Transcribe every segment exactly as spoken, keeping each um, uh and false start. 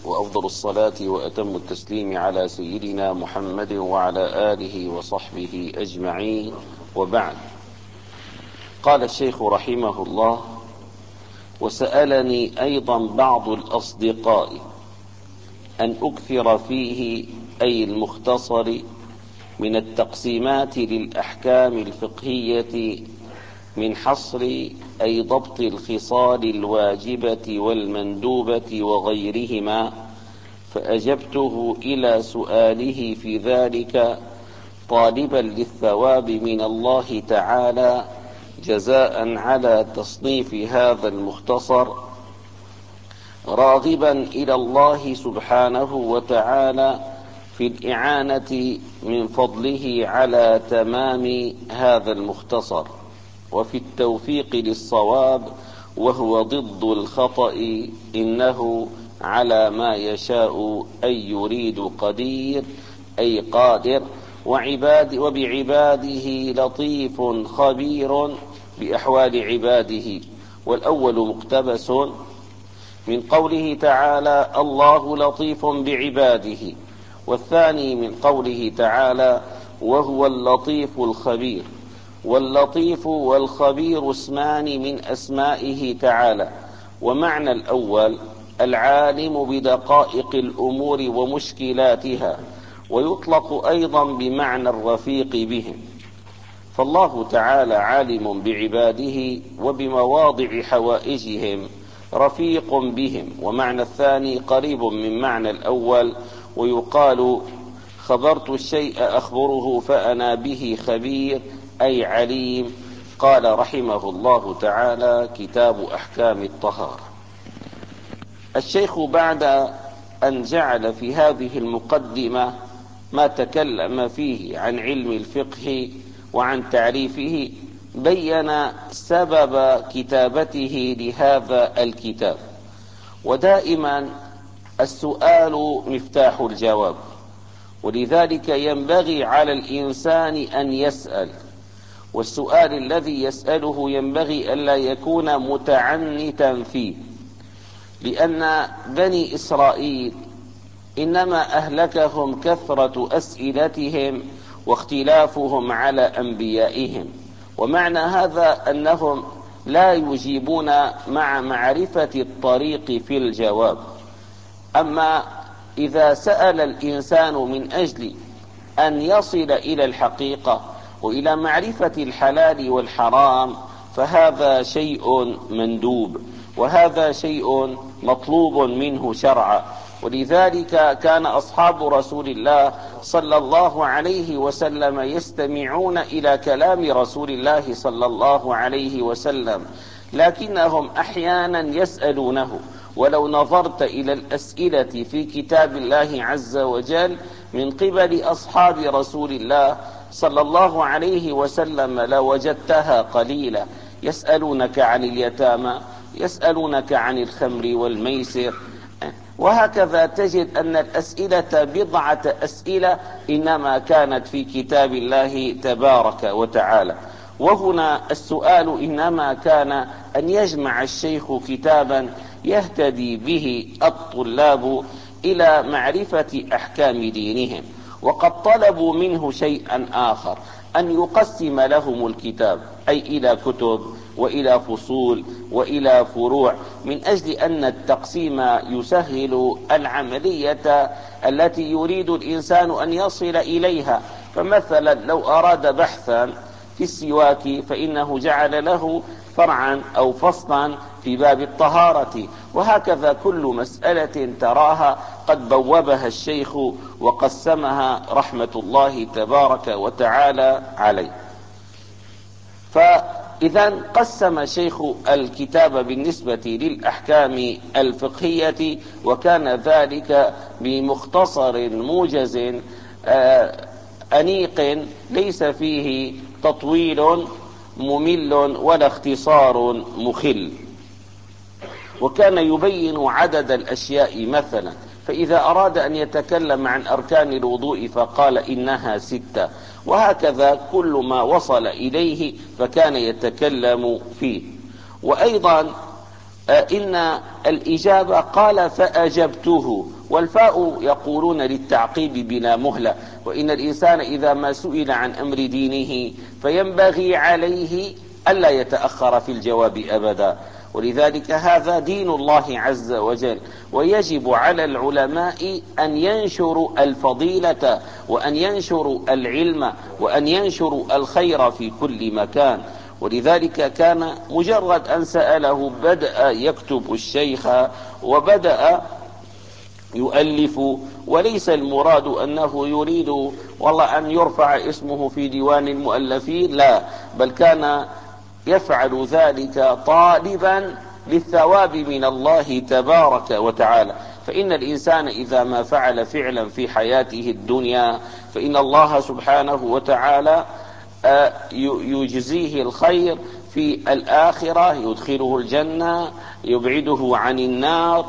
وأفضل الصلاة وأتم التسليم على سيدنا محمد وعلى آله وصحبه أجمعين، وبعد. قال الشيخ رحمه الله: وسألني أيضا بعض الأصدقاء أن أكثر فيه، أي المختصر، من التقسيمات للأحكام الفقهية من حصر أي ضبط الخصال الواجبة والمندوبة وغيرهما، فأجبته إلى سؤاله في ذلك طالبا للثواب من الله تعالى جزاء على تصنيف هذا المختصر، راغبا إلى الله سبحانه وتعالى في الإعانة من فضله على تمام هذا المختصر، وفي التوفيق للصواب، وهو ضد الخطأ، إنه على ما يشاء أي يريد قدير، أي قادر، وعباد وبعباده لطيف خبير بأحوال عباده. والأول مقتبس من قوله تعالى: الله لطيف بعباده، والثاني من قوله تعالى: وهو اللطيف الخبير. واللطيف والخبير اسمان من أسمائه تعالى، ومعنى الأول العالم بدقائق الأمور ومشكلاتها، ويطلق أيضا بمعنى الرفيق بهم، فالله تعالى عالم بعباده وبمواضع حوائجهم، رفيق بهم. ومعنى الثاني قريب من معنى الأول، ويقال: خبرت الشيء أخبره فأنا به خبير، أي عليم. قال رحمه الله تعالى: كتاب أحكام الطهارة. الشيخ بعد أن جعل في هذه المقدمة ما تكلم فيه عن علم الفقه وعن تعريفه، بين سبب كتابته لهذا الكتاب. ودائما السؤال مفتاح الجواب، ولذلك ينبغي على الإنسان أن يسأل، والسؤال الذي يسأله ينبغي ألا يكون متعنتا فيه، لأن بني إسرائيل إنما أهلكهم كثرة أسئلتهم واختلافهم على أنبيائهم، ومعنى هذا أنهم لا يجيبون مع معرفة الطريق في الجواب. أما إذا سأل الإنسان من أجل أن يصل إلى الحقيقة وإلى معرفة الحلال والحرام، فهذا شيء مندوب، وهذا شيء مطلوب منه شرعا. ولذلك كان أصحاب رسول الله صلى الله عليه وسلم يستمعون إلى كلام رسول الله صلى الله عليه وسلم، لكنهم أحيانا يسألونه. ولو نظرت إلى الأسئلة في كتاب الله عز وجل من قبل أصحاب رسول الله صلى الله عليه وسلم لوجدتها قليلة. يسألونك عن اليتامى، يسألونك عن الخمر والميسر، وهكذا تجد أن الأسئلة بضعة أسئلة إنما كانت في كتاب الله تبارك وتعالى. وهنا السؤال إنما كان أن يجمع الشيخ كتابا يهتدي به الطلاب إلى معرفة أحكام دينهم، وقد طلبوا منه شيئا آخر: أن يقسم لهم الكتاب، أي إلى كتب وإلى فصول وإلى فروع، من أجل أن التقسيم يسهل العملية التي يريد الإنسان أن يصل إليها. فمثلا لو أراد بحثا في السواك فإنه جعل له فرعا أو فصلا في باب الطهارة، وهكذا كل مسألة تراها قد بوبها الشيخ وقسمها رحمة الله تبارك وتعالى عليه. فإذا قسم شيخ الكتاب بالنسبة للأحكام الفقهية، وكان ذلك بمختصر موجز أنيق ليس فيه تطويل ممل ولا اختصار مخل. وكان يبين عدد الأشياء مثلا، فإذا أراد أن يتكلم عن أركان الوضوء فقال إنها ستة، وهكذا كل ما وصل إليه فكان يتكلم فيه. وأيضا إن الإجابة قال فأجبته، والفاء يقولون للتعقيب بلا مهلة، وإن الإنسان إذا ما سئل عن أمر دينه فينبغي عليه ألا يتأخر في الجواب أبدا. ولذلك هذا دين الله عز وجل، ويجب على العلماء أن ينشروا الفضيلة وأن ينشروا العلم وأن ينشروا الخير في كل مكان. ولذلك كان مجرد أن سأله بدأ يكتب الشيخ وبدأ يؤلف، وليس المراد أنه يريد والله أن يرفع اسمه في ديوان المؤلفين، لا، بل كان يفعل ذلك طالبا للثواب من الله تبارك وتعالى. فإن الإنسان إذا ما فعل فعلا في حياته الدنيا فإن الله سبحانه وتعالى يجزيه الخير في الآخرة، يدخله الجنة، يبعده عن النار.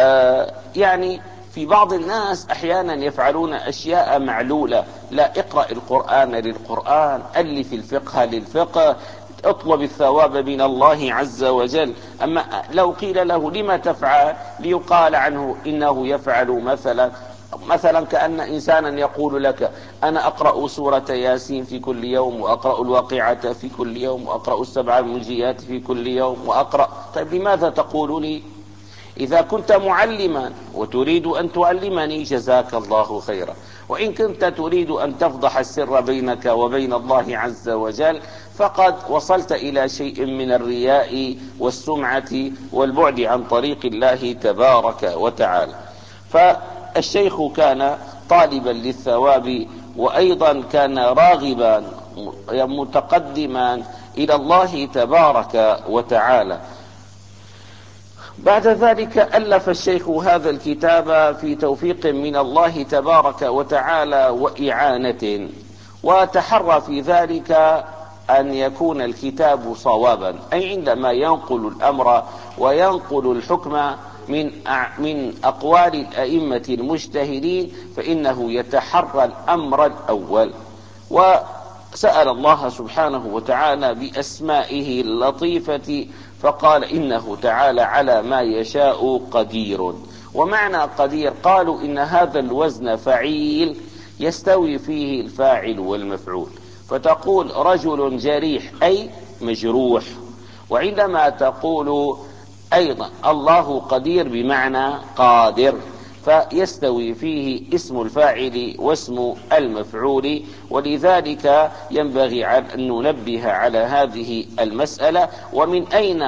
يعني في بعض الناس أحيانا يفعلون أشياء معلولة، لا، اقرأ القرآن للقرآن، ألف الفقه للفقه، اطلب الثواب من الله عز وجل. أما لو قيل له لما تفعل، ليقال عنه إنه يفعل مثلا مثلا كأن إنسانا يقول لك أنا أقرأ سورة ياسين في كل يوم، وأقرأ الواقعة في كل يوم، وأقرأ السبع المنجيات في كل يوم، وأقرأ. طيب لماذا تقول لي؟ إذا كنت معلما وتريد أن تعلمني جزاك الله خيرا، وإن كنت تريد أن تفضح السر بينك وبين الله عز وجل فقد وصلت إلى شيء من الرياء والسمعة والبعد عن طريق الله تبارك وتعالى. فالشيخ كان طالبا للثواب، وأيضا كان راغبا متقدما إلى الله تبارك وتعالى. بعد ذلك ألف الشيخ هذا الكتاب في توفيق من الله تبارك وتعالى وإعانة، وتحرى في ذلك أن يكون الكتاب صوابا، أي عندما ينقل الأمر وينقل الحكم من من أقوال الأئمة المجتهدين فإنه يتحرى الأمر الأول. وسأل الله سبحانه وتعالى بأسمائه اللطيفة فقال إنه تعالى على ما يشاء قدير. ومعنى قدير قالوا إن هذا الوزن فعيل يستوي فيه الفاعل والمفعول، فتقول رجل جريح أي مجروح، وعندما تقول أيضا الله قدير بمعنى قادر، فيستوي فيه اسم الفاعل واسم المفعول. ولذلك ينبغي أن ننبه على هذه المسألة، ومن أين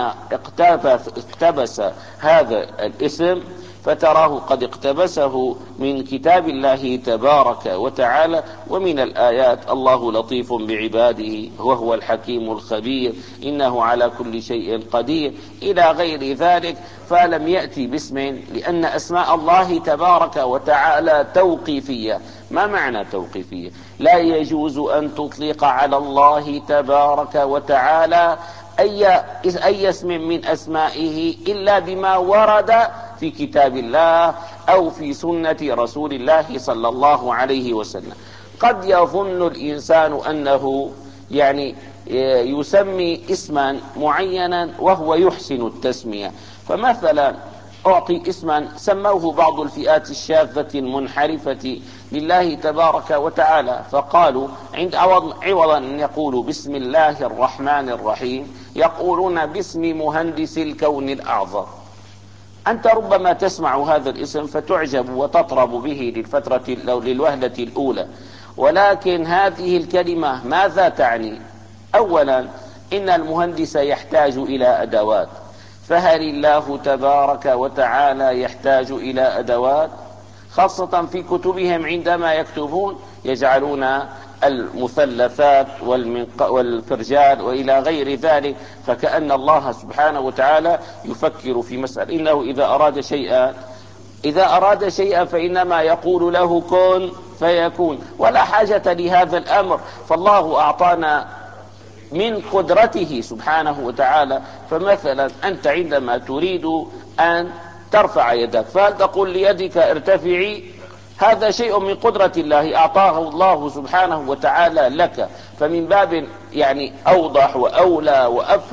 اقتبس هذا الاسم، فتراه قد اقتبسه من كتاب الله تبارك وتعالى ومن الآيات الله لطيف بعباده وهو الحكيم الخبير إنه على كل شيء قدير إلى غير ذلك. فلم يأتي باسم، لأن أسماء الله تبارك وتعالى توقيفية. ما معنى توقيفية؟ لا يجوز أن تطلق على الله تبارك وتعالى أي, أي اسم من أسمائه إلا بما ورد في كتاب الله أو في سنة رسول الله صلى الله عليه وسلم. قد يظن الإنسان أنه يعني يسمي اسما معينا وهو يحسن التسمية، فمثلا أعطي اسما سموه بعض الفئات الشاذة المنحرفة لله تبارك وتعالى، فقالوا عند عوضا أن يقولوا بسم الله الرحمن الرحيم يقولون باسم مهندس الكون الأعظم. أنت ربما تسمع هذا الاسم فتعجب وتطرب به للفترة للوهلة الأولى، ولكن هذه الكلمة ماذا تعني؟ أولا إن المهندس يحتاج إلى أدوات، فهل الله تبارك وتعالى يحتاج إلى أدوات؟ خاصة في كتبهم عندما يكتبون يجعلون المثلثات والفرجال وإلى غير ذلك، فكأن الله سبحانه وتعالى يفكر في مسألة إنه إذا أراد شيئا إذا أراد شيئا فإنما يقول له كن فيكون، ولا حاجة لهذا الأمر. فالله أعطانا من قدرته سبحانه وتعالى. فمثلا أنت عندما تريد أن ترفع يدك فهل تقول ليدك ارتفعي؟ هذا شيء من قدرة الله أعطاه الله سبحانه وتعالى لك، فمن باب يعني أوضح وأولى وأفهم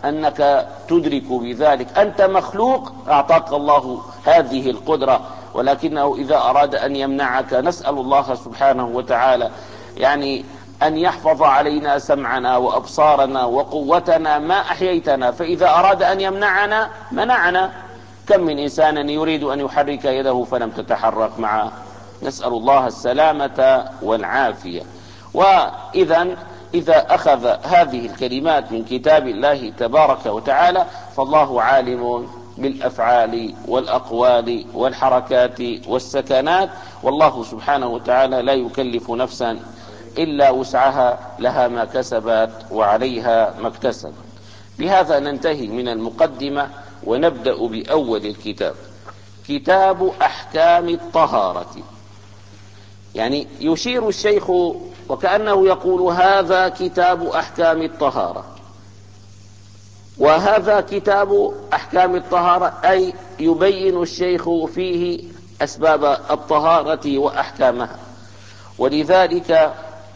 أنك تدرك بذلك. أنت مخلوق، أعطاك الله هذه القدرة، ولكنه إذا أراد أن يمنعك نسأل الله سبحانه وتعالى يعني أن يحفظ علينا سمعنا وأبصارنا وقوتنا ما أحييتنا، فإذا أراد أن يمنعنا منعنا. كم من إنسان يريد أن يحرك يده فلم تتحرك معه، نسأل الله السلامة والعافية. وإذا إذا أخذ هذه الكلمات من كتاب الله تبارك وتعالى فالله عالم بالأفعال والأقوال والحركات والسكنات، والله سبحانه وتعالى لا يكلف نفسا إلا وسعها، لها ما كسبت وعليها ما اكتسبت. بهذا ننتهي من المقدمة ونبدأ بأول الكتاب، كتاب أحكام الطهارة. يعني يشير الشيخ وكأنه يقول هذا كتاب أحكام الطهارة، وهذا كتاب أحكام الطهارة أي يبين الشيخ فيه أسباب الطهارة وأحكامها. ولذلك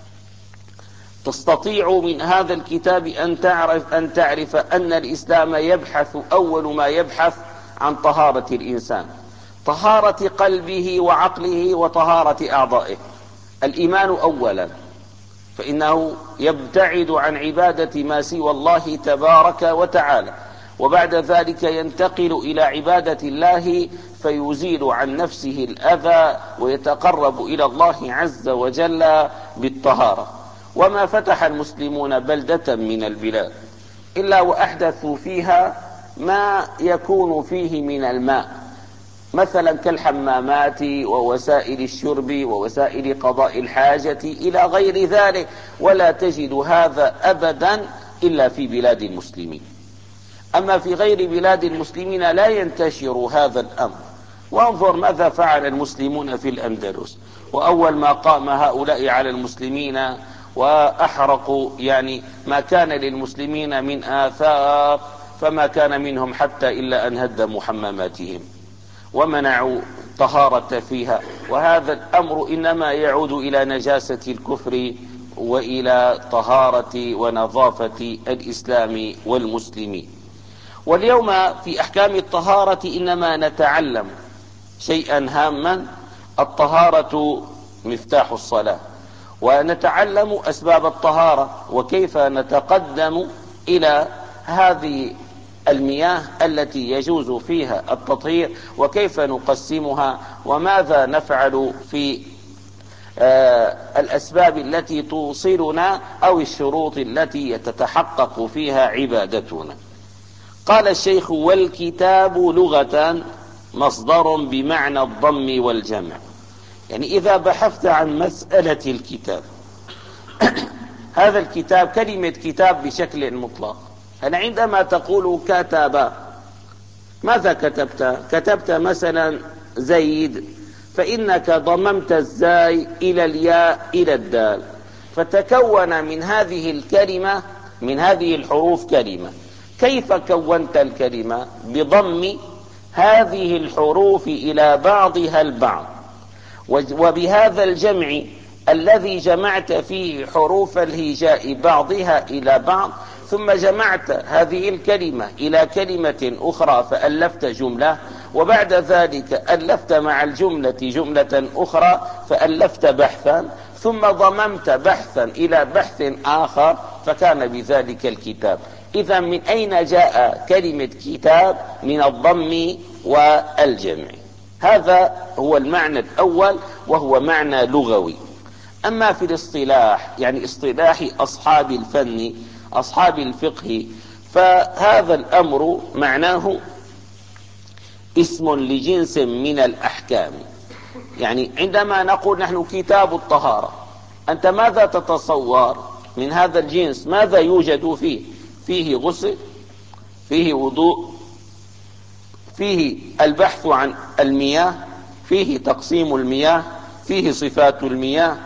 تستطيع من هذا الكتاب أن تعرف أن تعرف أن الإسلام يبحث أول ما يبحث عن طهارة الإنسان، طهارة قلبه وعقله وطهارة أعضائه. الإيمان أولا، فإنه يبتعد عن عبادة ما سوى الله تبارك وتعالى، وبعد ذلك ينتقل إلى عبادة الله فيزيل عن نفسه الأذى ويتقرب إلى الله عز وجل بالطهارة. وما فتح المسلمون بلدة من البلاد إلا وأحدثوا فيها ما يكون فيه من الماء، مثلا كالحمامات ووسائل الشرب ووسائل قضاء الحاجة إلى غير ذلك، ولا تجد هذا أبدا إلا في بلاد المسلمين. أما في غير بلاد المسلمين لا ينتشر هذا الأمر. وانظر ماذا فعل المسلمون في الأندلس، وأول ما قام هؤلاء على المسلمين وأحرقوا يعني ما كان للمسلمين من آثار، فما كان منهم حتى إلا أن هدموا حماماتهم ومنعوا طهارة فيها. وهذا الأمر إنما يعود إلى نجاسة الكفر وإلى طهارة ونظافة الإسلام والمسلمين. واليوم في أحكام الطهارة إنما نتعلم شيئا هاما، الطهارة مفتاح الصلاة، ونتعلم أسباب الطهارة وكيف نتقدم إلى هذه المياه التي يجوز فيها التطهير، وكيف نقسمها، وماذا نفعل في آه الأسباب التي توصلنا أو الشروط التي تتحقق فيها عبادتنا. قال الشيخ: والكتاب لغة مصدر بمعنى الضم والجمع. يعني إذا بحثت عن مسألة الكتاب هذا الكتاب كلمة كتاب بشكل مطلق، أنا عندما تقول كتب ماذا كتبت؟ كتبت مثلا زيد، فإنك ضممت الزاي إلى الياء إلى الدال، فتكون من هذه الكلمة من هذه الحروف كلمة. كيف كونت الكلمة؟ بضم هذه الحروف إلى بعضها البعض، وبهذا الجمع الذي جمعت فيه حروف الهجاء بعضها إلى بعض، ثم جمعت هذه الكلمة إلى كلمة أخرى فألفت جملة، وبعد ذلك ألفت مع الجملة جملة أخرى فألفت بحثا، ثم ضممت بحثا إلى بحث آخر فكان بذلك الكتاب. إذا من أين جاء كلمة كتاب؟ من الضم والجمع. هذا هو المعنى الأول وهو معنى لغوي. أما في الاصطلاح يعني اصطلاح أصحاب الفن أصحاب الفقه، فهذا الأمر معناه اسم لجنس من الأحكام. يعني عندما نقول نحن كتاب الطهارة، أنت ماذا تتصور من هذا الجنس؟ ماذا يوجد فيه؟ فيه غسل، فيه وضوء، فيه البحث عن المياه، فيه تقسيم المياه، فيه صفات المياه،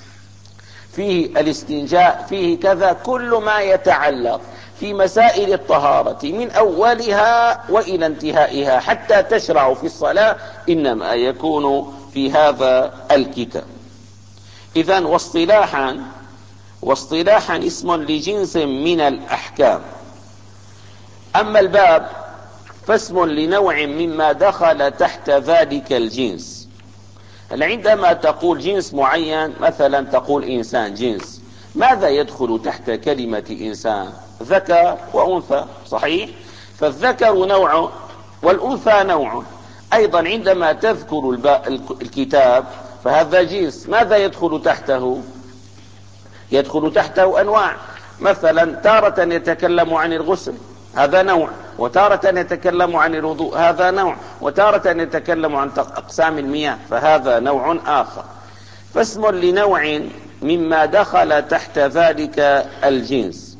فيه الاستنجاء، فيه كذا. كل ما يتعلق في مسائل الطهارة من أولها وإلى انتهائها حتى تشرع في الصلاة إنما يكون في هذا الكتاب. إذن واصطلاحا واصطلاحا اسم لجنس من الأحكام. أما الباب فاسم لنوع مما دخل تحت ذلك الجنس. عندما تقول جنس معين، مثلا تقول إنسان جنس، ماذا يدخل تحت كلمة إنسان؟ ذكر وأنثى، صحيح؟ فالذكر نوع والأنثى نوع. أيضا عندما تذكر الكتاب فهذا جنس، ماذا يدخل تحته؟ يدخل تحته أنواع. مثلا تارة يتكلم عن الغسل، هذا نوع، وتارة يتكلم عن الوضوء، هذا نوع، وتارة يتكلم عن أقسام المياه، فهذا نوع آخر. فاسم لنوع مما دخل تحت ذلك الجنس.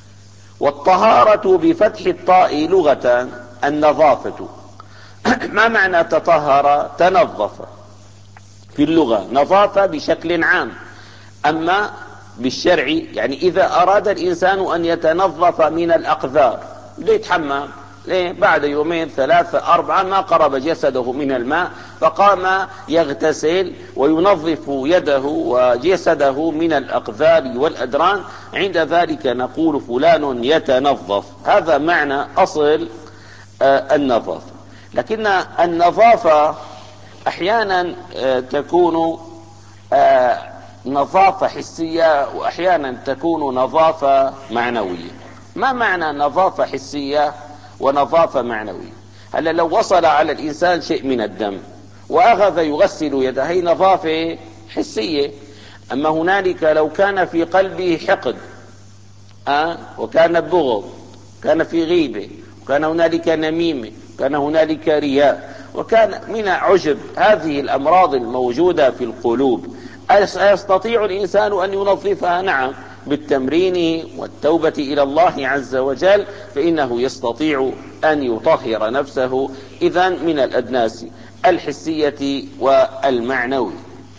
والطهارة بفتح الطاء لغة النظافة. ما معنى تطهر؟ تنظف. في اللغة نظافة بشكل عام، أما بالشرع يعني إذا أراد الإنسان أن يتنظف من الأقذار، ليه يتحمم؟ ليه؟ بعد يومين ثلاثة أربعة ما قرب جسده من الماء، فقام يغتسل وينظف يده وجسده من الأقذار والأدران، عند ذلك نقول فلان يتنظف. هذا معنى أصل آه النظافة. لكن النظافة أحيانا آه تكون آه نظافة حسية، وأحيانا تكون نظافة معنوية. ما معنى نظافة حسية ونظافة معنوية؟ هلا لو وصل على الإنسان شيء من الدم وأخذ يغسل يده، هي نظافة حسية. أما هنالك لو كان في قلبه حقد أه؟ وكان بغض، كان في غيبة، وكان هنالك نميمة، وكان هنالك رياء، وكان من عجب، هذه الأمراض الموجودة في القلوب، أيستطيع الإنسان أن ينظفها؟ نعم، بالتمرين والتوبة إلى الله عز وجل فإنه يستطيع أن يطهر نفسه إذن من الأدناس الحسية والمعنوية.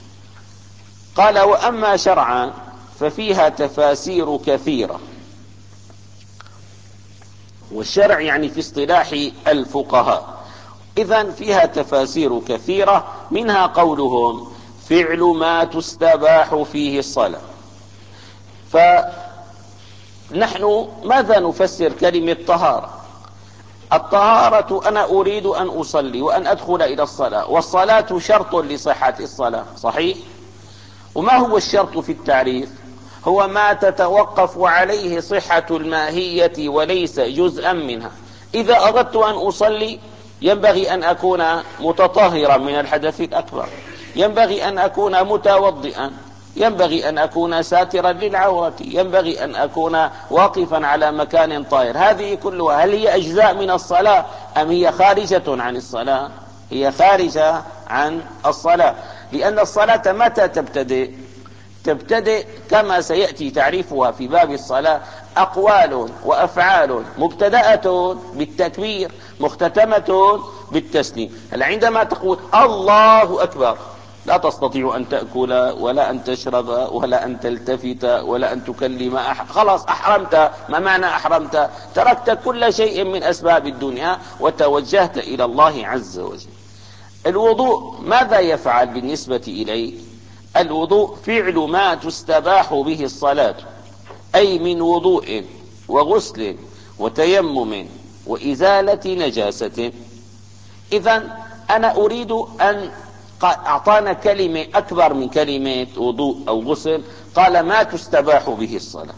قال: وأما شرعا ففيها تفاسير كثيرة. والشرع يعني في اصطلاح الفقهاء، إذن فيها تفاسير كثيرة، منها قولهم: فعل ما تستباح فيه الصلاة. فنحن ماذا نفسر كلمة طهارة؟ الطهارة أنا أريد أن أصلي وأن أدخل إلى الصلاة، والصلاة شرط لصحة الصلاة، صحيح؟ وما هو الشرط في التعريف؟ هو ما تتوقف عليه صحة الماهية وليس جزءا منها. إذا أردت أن أصلي ينبغي أن أكون متطهرا من الحدث الأكبر، ينبغي أن أكون متوضئا، ينبغي أن أكون ساترا للعورة، ينبغي أن أكون واقفا على مكان طاهر. هذه كلها هل هي أجزاء من الصلاة أم هي خارجة عن الصلاة؟ هي خارجة عن الصلاة، لأن الصلاة متى تبتدئ؟ تبتدئ كما سيأتي تعريفها في باب الصلاة: أقوال وأفعال مبتدأة بالتكبير مختتمة بالتسليم. هل عندما تقول الله أكبر لا تستطيع أن تأكل ولا أن تشرب ولا أن تلتفت ولا أن تكلم أحد، خلاص أحرمت. ما معنى أحرمت؟ تركت كل شيء من أسباب الدنيا وتوجهت إلى الله عز وجل. الوضوء ماذا يفعل بالنسبة إليه؟ الوضوء فعل ما تستباح به الصلاة، أي من وضوء وغسل وتيمم وإزالة نجاسة. إذن أنا أريد أن أعطانا كلمة أكبر من كلمة وضوء أو غسل، قال ما تستباح به الصلاة.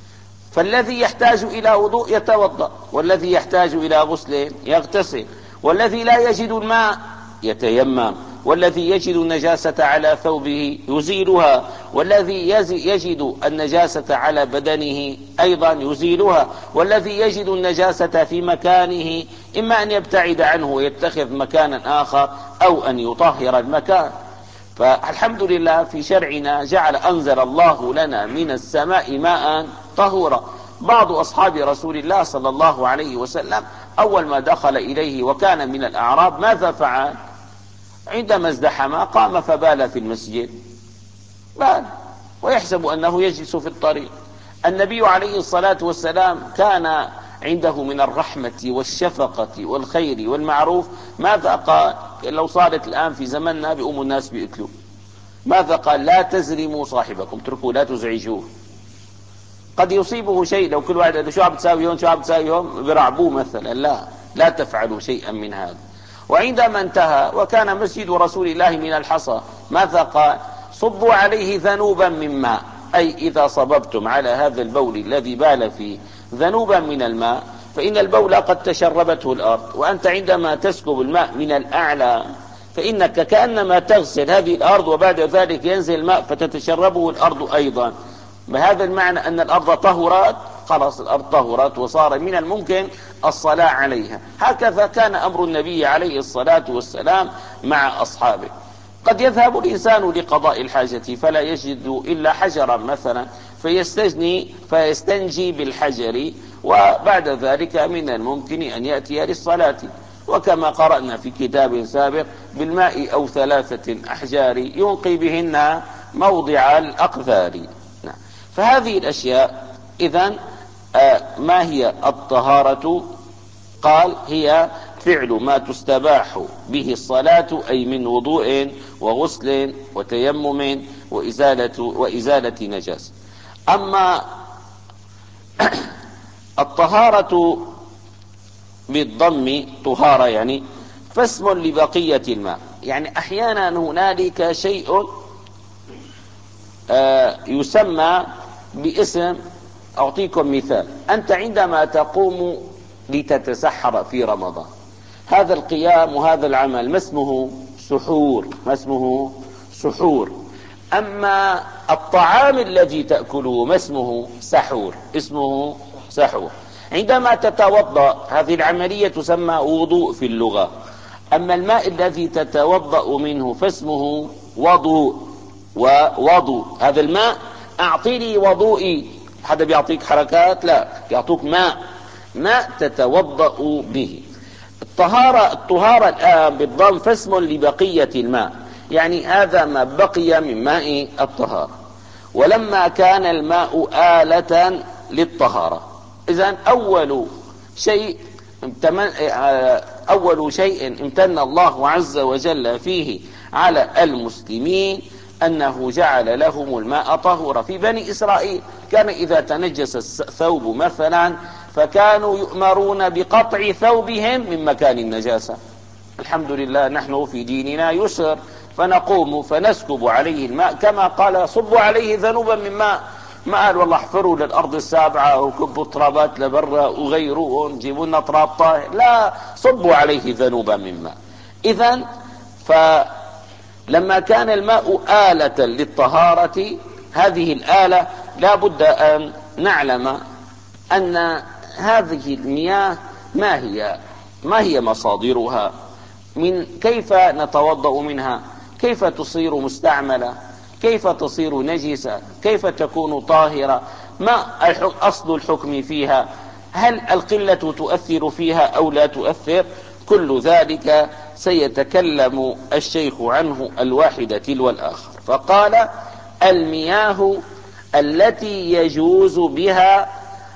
فالذي يحتاج إلى وضوء يتوضأ، والذي يحتاج إلى غسل يغتسل، والذي لا يجد الماء يتيمم، والذي يجد النجاسة على ثوبه يزيلها، والذي يجد النجاسة على بدنه أيضا يزيلها، والذي يجد النجاسة في مكانه إما أن يبتعد عنه ويتخذ مكانا آخر أو أن يطهر المكان. فالحمد لله في شرعنا جعل أنزل الله لنا من السماء ماء طهورا. بعض أصحاب رسول الله صلى الله عليه وسلم أول ما دخل إليه وكان من الأعراب ماذا فعل؟ عندما ازدحم قام فبال في المسجد، بال ويحسب أنه يجلس في الطريق. النبي عليه الصلاة والسلام كان عنده من الرحمة والشفقة والخير والمعروف. ماذا قال؟ لو صارت الآن في زمننا بأم الناس بيقتلوا، ماذا قال؟ لا تزرموا صاحبكم، اتركوا لا تزعجوه. قد يصيبه شيء، لو كل واحد شو عم تساوي هون شو عم تساوي هون برعبوه مثلا. لا لا تفعلوا شيئا من هذا. وعندما انتهى وكان مسجد رسول الله من الحصى ماذا قال؟ صبوا عليه ذنوبا من ماء، أي إذا صببتم على هذا البول الذي بال فيه ذنوبا من الماء فإن البول قد تشربته الأرض، وأنت عندما تسكب الماء من الأعلى فإنك كأنما تغسل هذه الأرض وبعد ذلك ينزل الماء فتتشربه الأرض أيضا. بهذا المعنى أن الأرض طهرت، خلاص الأرض طهرت وصار من الممكن الصلاة عليها. هكذا كان أمر النبي عليه الصلاة والسلام مع أصحابه. قد يذهب الإنسان لقضاء الحاجة فلا يجد إلا حجرا مثلا فيستجني فيستنجي بالحجر، وبعد ذلك من الممكن أن يأتي للصلاة، وكما قرأنا في كتاب سابق بالماء أو ثلاثة أحجار ينقي بهن موضع الأقذار. فهذه الأشياء إذن ما هي الطهارة؟ قال هي فعل ما تستباح به الصلاة، أي من وضوء وغسل وتيمم وإزالة, وإزالة نجاسة. أما الطهارة بالضم طهارة يعني فاسم لبقية الماء، يعني أحيانا هنالك شيء يسمى باسم. أعطيكم مثال: أنت عندما تقوم لتتسحر في رمضان، هذا القيام وهذا العمل ما اسمه؟ سحور، ما اسمه؟ سحور. أما الطعام الذي تأكله ما اسمه؟ سحور، اسمه سحور. عندما تتوضأ هذه العملية تسمى وضوء في اللغة. أما الماء الذي تتوضأ منه فاسمه وضوء، ووضوء هذا الماء. أعطيني وضوئي، حدا بيعطيك حركات؟ لا، يعطوك ماء، ماء تتوضأ به. الطهارة الطهارة الآن بالضم فاسم لبقية الماء، يعني هذا ما بقي من ماء الطهارة. ولما كان الماء آلة للطهارة، إذن أول شيء أول شيء امتن الله عز وجل فيه على المسلمين أنه جعل لهم الماء طهورا. في بني إسرائيل كان إذا تنجس الثوب مثلا فكانوا يؤمرون بقطع ثوبهم من مكان النجاسة. الحمد لله نحن في ديننا يسر، فنقوم فنسكب عليه الماء كما قال صبوا عليه ذنوبا من ماء. ما قال والله احفروا للأرض السابعة وكبوا ترابات لبرا وغيروهم جيبوا لنا تراب طاهر، لا، صبوا عليه ذنوبا من ماء. إذن فلما كان الماء آلة للطهارة، هذه الآلة لا بد أن نعلم أن هذه المياه ما هي ما هي مصادرها، من كيف نتوضأ منها، كيف تصير مستعملة، كيف تصير نجسة، كيف تكون طاهرة، ما أصل الحكم فيها، هل القلة تؤثر فيها أو لا تؤثر. كل ذلك سيتكلم الشيخ عنه الواحد تلو الآخر. فقال المياه التي يجوز بها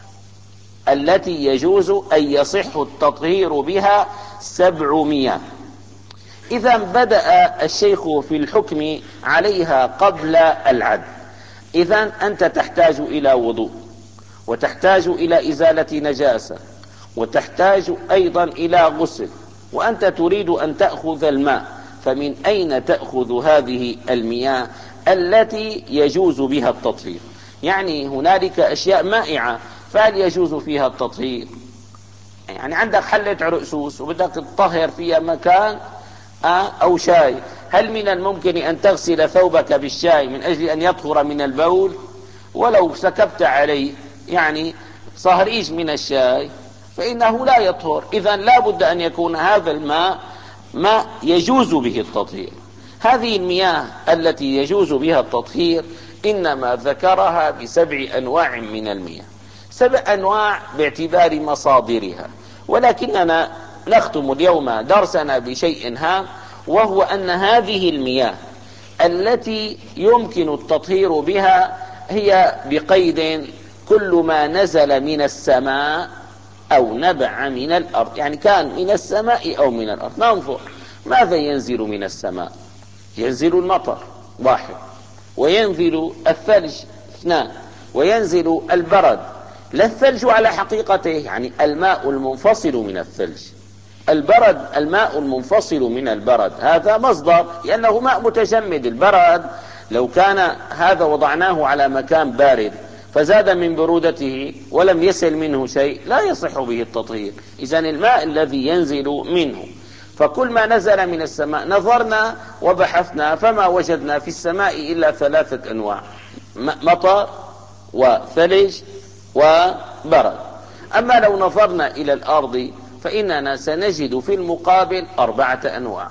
التي يجوز أن يصح التطهير بها سبع مياه. إذا بدأ الشيخ في الحكم عليها قبل العد. إذا أنت تحتاج إلى وضوء، وتحتاج إلى إزالة نجاسة، وتحتاج أيضا إلى غسل، وأنت تريد أن تأخذ الماء، فمن أين تأخذ هذه المياه التي يجوز بها التطهير؟ يعني هنالك أشياء مائعة، فهل يجوز فيها التطهير؟ يعني عندك حلة عرقسوس وبدك تطهر فيها مكان أو شاي، هل من الممكن أن تغسل ثوبك بالشاي من أجل أن يطهر من البول؟ ولو سكبت عليه يعني صهريج من الشاي فإنه لا يطهر. إذن لا بد أن يكون هذا الماء ما يجوز به التطهير. هذه المياه التي يجوز بها التطهير إنما ذكرها بسبع أنواع من المياه، سبع أنواع باعتبار مصادرها. ولكننا نختم اليوم درسنا بشيء هام، وهو أن هذه المياه التي يمكن التطهير بها هي بقيد كل ما نزل من السماء أو نبع من الأرض، يعني كان من السماء أو من الأرض. ننظر ماذا ينزل من السماء. ينزل المطر واحد، وينزل الثلج اثنان، وينزل البرد، لا الثلج على حقيقته، يعني الماء المنفصل من الثلج. البرد الماء المنفصل من البرد، هذا مصدر لأنه ماء متجمد. البرد لو كان هذا وضعناه على مكان بارد فزاد من برودته ولم يسل منه شيء لا يصح به التطهير. إذن الماء الذي ينزل منه، فكل ما نزل من السماء نظرنا وبحثنا فما وجدنا في السماء إلا ثلاثة أنواع: مطر وثلج وبرد. أما لو نظرنا إلى الأرض فإننا سنجد في المقابل أربعة أنواع.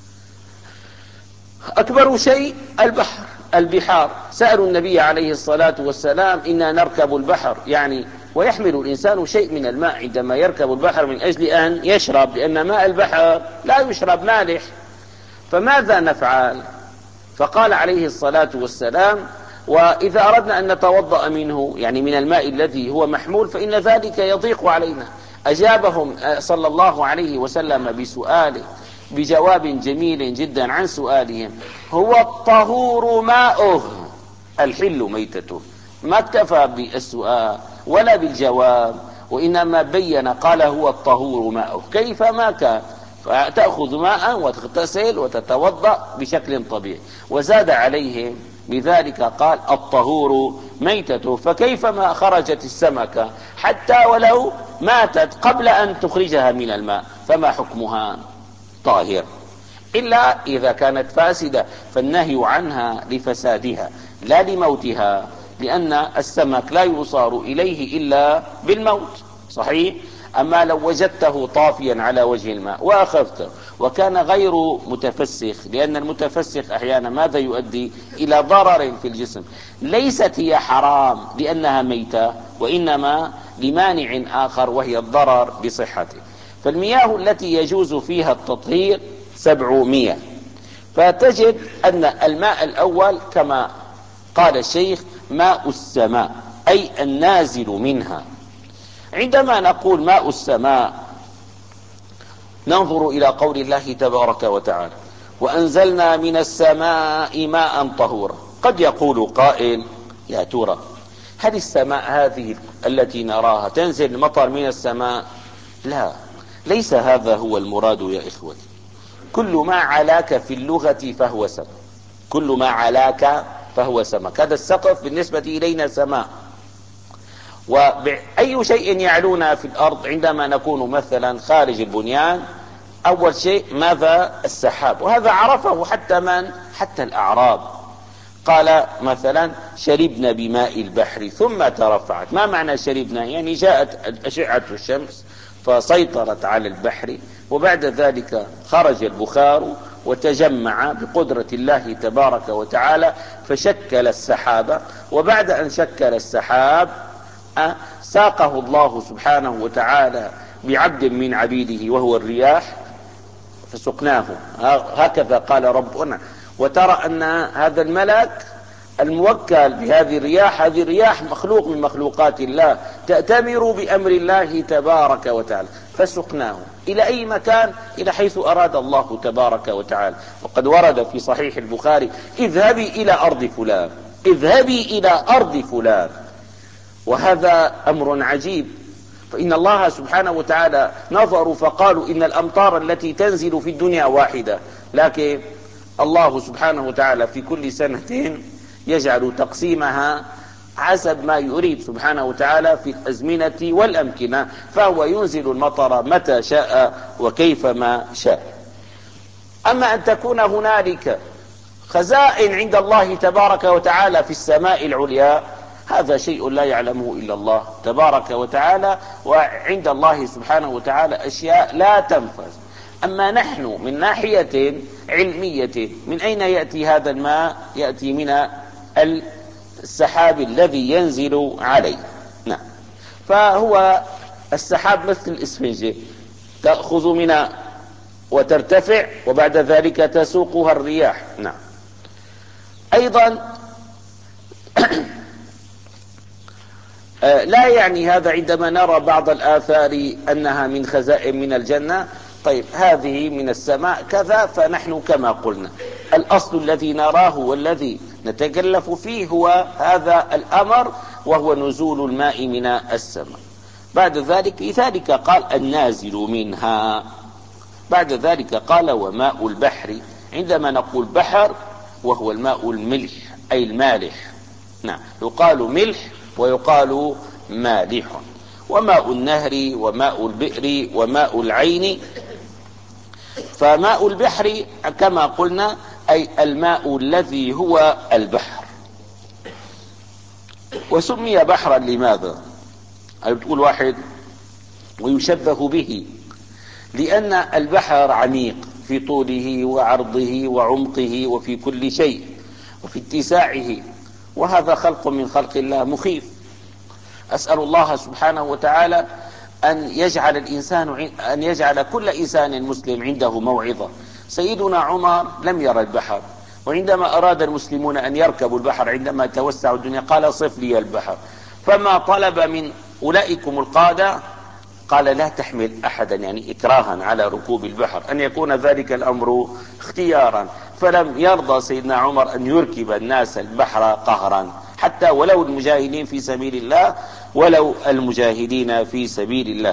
أكبر شيء البحر، البحار. سألوا النبي عليه الصلاة والسلام: إنا نركب البحر، يعني ويحمل الإنسان شيء من الماء عندما يركب البحر من أجل أن يشرب، لأن ماء البحر لا يشرب، مالح. فماذا نفعل؟ فقال عليه الصلاة والسلام: وإذا أردنا أن نتوضأ منه، يعني من الماء الذي هو محمول، فإن ذلك يضيق علينا. أجابهم صلى الله عليه وسلم بسؤاله بجواب جميل جدا عن سؤالهم: هو الطهور ماؤه الحل ميتته. ما اكتفى بالسؤال ولا بالجواب، وإنما بين قال: هو الطهور ماؤه. كيف ما كان، فتأخذ ماء وتغتسل وتتوضأ بشكل طبيعي. وزاد عليهم بذلك قال: الطهور ميتته. فكيف ما خرجت السمكة حتى ولو ماتت قبل أن تخرجها من الماء فما حكمها؟ طاهر، إلا إذا كانت فاسدة، فالنهي عنها لفسادها لا لموتها، لأن السمك لا يصار إليه إلا بالموت، صحيح؟ أما لو وجدته طافيا على وجه الماء وأخذته وكان غير متفسخ، لأن المتفسخ أحيانا ماذا يؤدي؟ إلى ضرر في الجسم. ليست هي حرام لأنها ميتة، وإنما لمانع آخر وهي الضرر بصحته. فالمياه التي يجوز فيها التطهير سبعمائة. فتجد أن الماء الأول كما قال الشيخ ماء السماء، أي النازل منها. عندما نقول ماء السماء ننظر إلى قول الله تبارك وتعالى: وأنزلنا من السماء ماء طهورا. قد يقول قائل: يا ترى هل السماء هذه التي نراها تنزل المطر من السماء؟ لا، ليس هذا هو المراد يا إخوتي. كل ما علاك في اللغة فهو سماء، كل ما علاك فهو سماء. هذا السقف بالنسبة إلينا سماء. وأي شيء يعلونا في الأرض عندما نكون مثلا خارج البنيان، أول شيء ماذا؟ السحاب. وهذا عرفه حتى من؟ حتى الأعراب. قال مثلا: شربنا بماء البحر ثم ترفعت. ما معنى شربنا؟ يعني جاءت أشعة الشمس فسيطرت على البحر، وبعد ذلك خرج البخار وتجمع بقدرة الله تبارك وتعالى فشكل السحاب. وبعد أن شكل السحاب ساقه الله سبحانه وتعالى بعبد من عبيده وهو الرياح فسقناه. هكذا قال ربنا. وترى أن هذا الملك الموكل بهذه الرياح، هذه الرياح مخلوق من مخلوقات الله، تأتمر بأمر الله تبارك وتعالى، فسقناه إلى أي مكان؟ إلى حيث أراد الله تبارك وتعالى. وقد ورد في صحيح البخاري: اذهبي إلى أرض فلان، اذهبي إلى أرض فلان. وهذا أمر عجيب. فإن الله سبحانه وتعالى نظروا فقالوا: إن الأمطار التي تنزل في الدنيا واحدة، لكن الله سبحانه وتعالى في كل سنة يجعل تقسيمها حسب ما يريد سبحانه وتعالى في الأزمنة والأمكنة، فهو ينزل المطر متى شاء وكيفما شاء. أما أن تكون هنالك خزائن عند الله تبارك وتعالى في السماء العليا، هذا شيء لا يعلمه إلا الله تبارك وتعالى، وعند الله سبحانه وتعالى أشياء لا تنفذ. أما نحن من ناحية علمية، من أين يأتي هذا الماء؟ يأتي من السحاب الذي ينزل عليه. نعم. فهو السحاب مثل الإسفنجة، تأخذ منها وترتفع وبعد ذلك تسوقها الرياح. نعم. أيضا لا يعني هذا عندما نرى بعض الآثار أنها من خزائن من الجنة، طيب هذه من السماء كذا، فنحن كما قلنا الأصل الذي نراه والذي نتكلف فيه هو هذا الأمر وهو نزول الماء من السماء. بعد ذلك لذلك قال النازل منها. بعد ذلك قال وماء البحر. عندما نقول بحر وهو الماء الملح أي المالح، نعم، يقال ملح ويقال مالح. وماء النهر وماء البئر وماء العين. فماء البحر كما قلنا أي الماء الذي هو البحر. وسمي بحرا لماذا؟ أي بتقول واحد ويشبه به، لأن البحر عميق في طوله وعرضه وعمقه وفي كل شيء وفي اتساعه، وهذا خلق من خلق الله مخيف. أسأل الله سبحانه وتعالى أن يجعل الإنسان أن يجعل كل إنسان مسلم عنده موعظة. سيدنا عمر لم يرى البحر، وعندما أراد المسلمون أن يركبوا البحر عندما توسعوا الدنيا قال صف لي البحر. فما طلب من أولئكم القادة قال لا تحمل أحدا، يعني إكراها على ركوب البحر، أن يكون ذلك الأمر اختيارا. فلم يرضى سيدنا عمر أن يركب الناس البحر قهرا، حتى ولو المجاهدين في سبيل الله ولو المجاهدين في سبيل الله.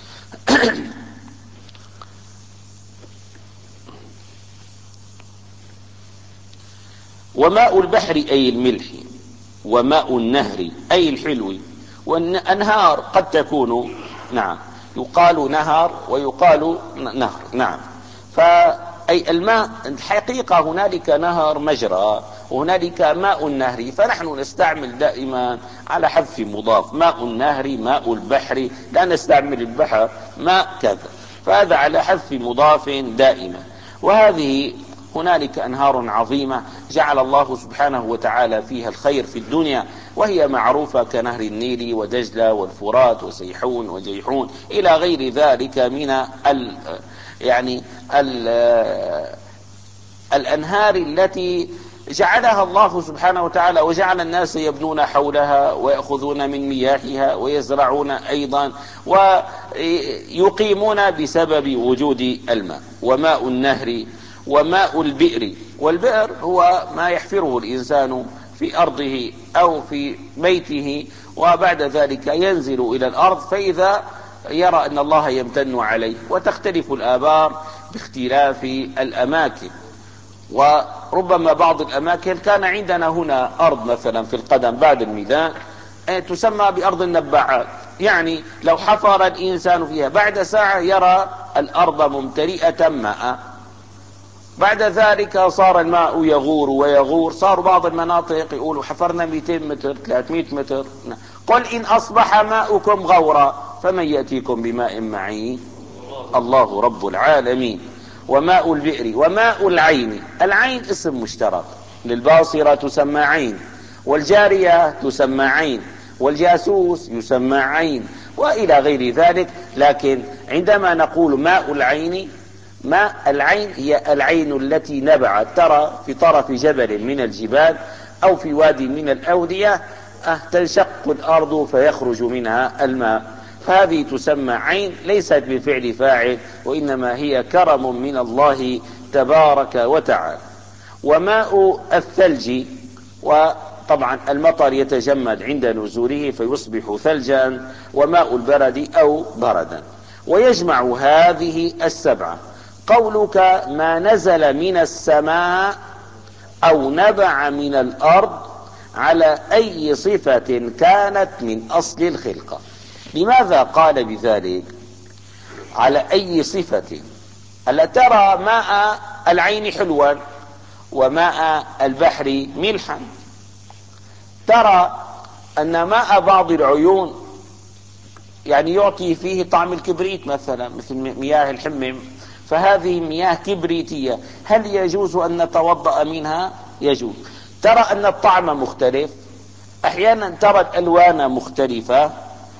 وماء البحر أي الملح، وماء النهر أي الحلو. والأنهار قد تكون، نعم، يقال نهر ويقال نهر، نعم. فأي الماء الحقيقة هنالك نهر مجرى وهنالك ماء النهر، فنحن نستعمل دائما على حذف مضاف، ماء النهر ماء البحر، لا نستعمل البحر ماء كذا، فهذا على حذف مضاف دائما. وهذه هنالك أنهار عظيمة جعل الله سبحانه وتعالى فيها الخير في الدنيا، وهي معروفة كنهر النيل ودجلة والفرات وسيحون وجيحون إلى غير ذلك من ال يعني ال الأنهار التي جعلها الله سبحانه وتعالى، وجعل الناس يبنون حولها ويأخذون من مياهها ويزرعون أيضا ويقيمون بسبب وجود الماء. وماء النهر وماء البئر. والبئر هو ما يحفره الإنسان في أرضه أو في بيته، وبعد ذلك ينزل إلى الأرض فإذا يرى أن الله يمتن عليه. وتختلف الآبار باختلاف الأماكن، وربما بعض الأماكن كان عندنا هنا أرض مثلا في القدم بعد الميدان تسمى بأرض النباعات، يعني لو حفر الإنسان فيها بعد ساعة يرى الأرض ممتلئة ماء. بعد ذلك صار الماء يغور ويغور، صار بعض المناطق يقولوا حفرنا مئتين متر ثلاثمئة متر. قل إن أصبح ماؤكم غورا فمن يأتيكم بماء معين؟ الله رب العالمين. وماء البئر وماء العين. العين اسم مشترك، للباصرة تسمى عين، والجارية تسمى عين، والجاسوس يسمى عين، وإلى غير ذلك. لكن عندما نقول ماء العين، ماء العين هي العين التي نبعت، ترى في طرف جبل من الجبال أو في وادي من الأودية تنشق الأرض فيخرج منها الماء، فهذه تسمى عين، ليست بفعل فاعل وإنما هي كرم من الله تبارك وتعالى. وماء الثلج، وطبعا المطر يتجمد عند نزوله فيصبح ثلجا. وماء البرد أو بردا. ويجمع هذه السبعة قولك ما نزل من السماء أو نبع من الأرض على أي صفة كانت من أصل الخلقة. لماذا قال بذلك؟ على أي صفة؟ ألا ترى ماء العين حلوا وماء البحر ملحا، ترى أن ماء بعض العيون يعني يعطي فيه طعم الكبريت مثلا، مثل مياه الحمم، فهذه مياه كبريتية، هل يجوز أن نتوضأ منها؟ يجوز. ترى أن الطعم مختلف، أحيانا ترى الألوان مختلفة،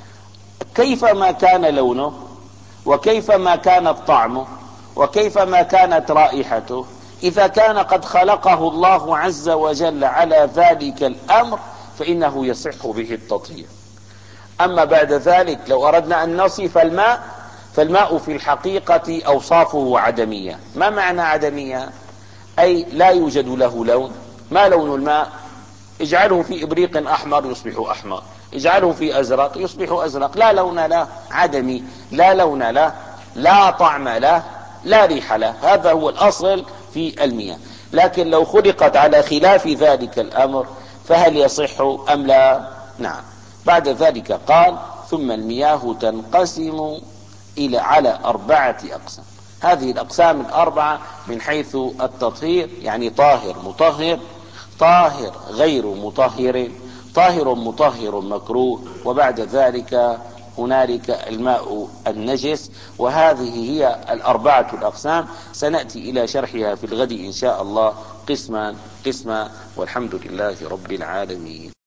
كيفما كان لونه وكيفما كانت طعمه وكيفما كانت رائحته، إذا كان قد خلقه الله عز وجل على ذلك الأمر فإنه يصح به التطهير. أما بعد ذلك لو أردنا أن نصف الماء، فالماء في الحقيقة أوصافه عدمية. ما معنى عدمية؟ أي لا يوجد له لون. ما لون الماء؟ اجعله في إبريق أحمر يصبح أحمر، اجعله في أزرق يصبح أزرق، لا لون له، عدمي، لا لون له، لا طعم له، لا ريح له. هذا هو الأصل في المياه. لكن لو خلقت على خلاف ذلك الأمر فهل يصح أم لا؟ نعم. بعد ذلك قال: ثم المياه تنقسم إلى على أربعة أقسام. هذه الأقسام الأربعة من حيث التطهير، يعني طاهر مطهر، طاهر غير مطهر، طاهر مطهر مكروه، وبعد ذلك هنالك الماء النجس. وهذه هي الأربعة الأقسام، سنأتي إلى شرحها في الغد إن شاء الله قسما قسما، والحمد لله رب العالمين.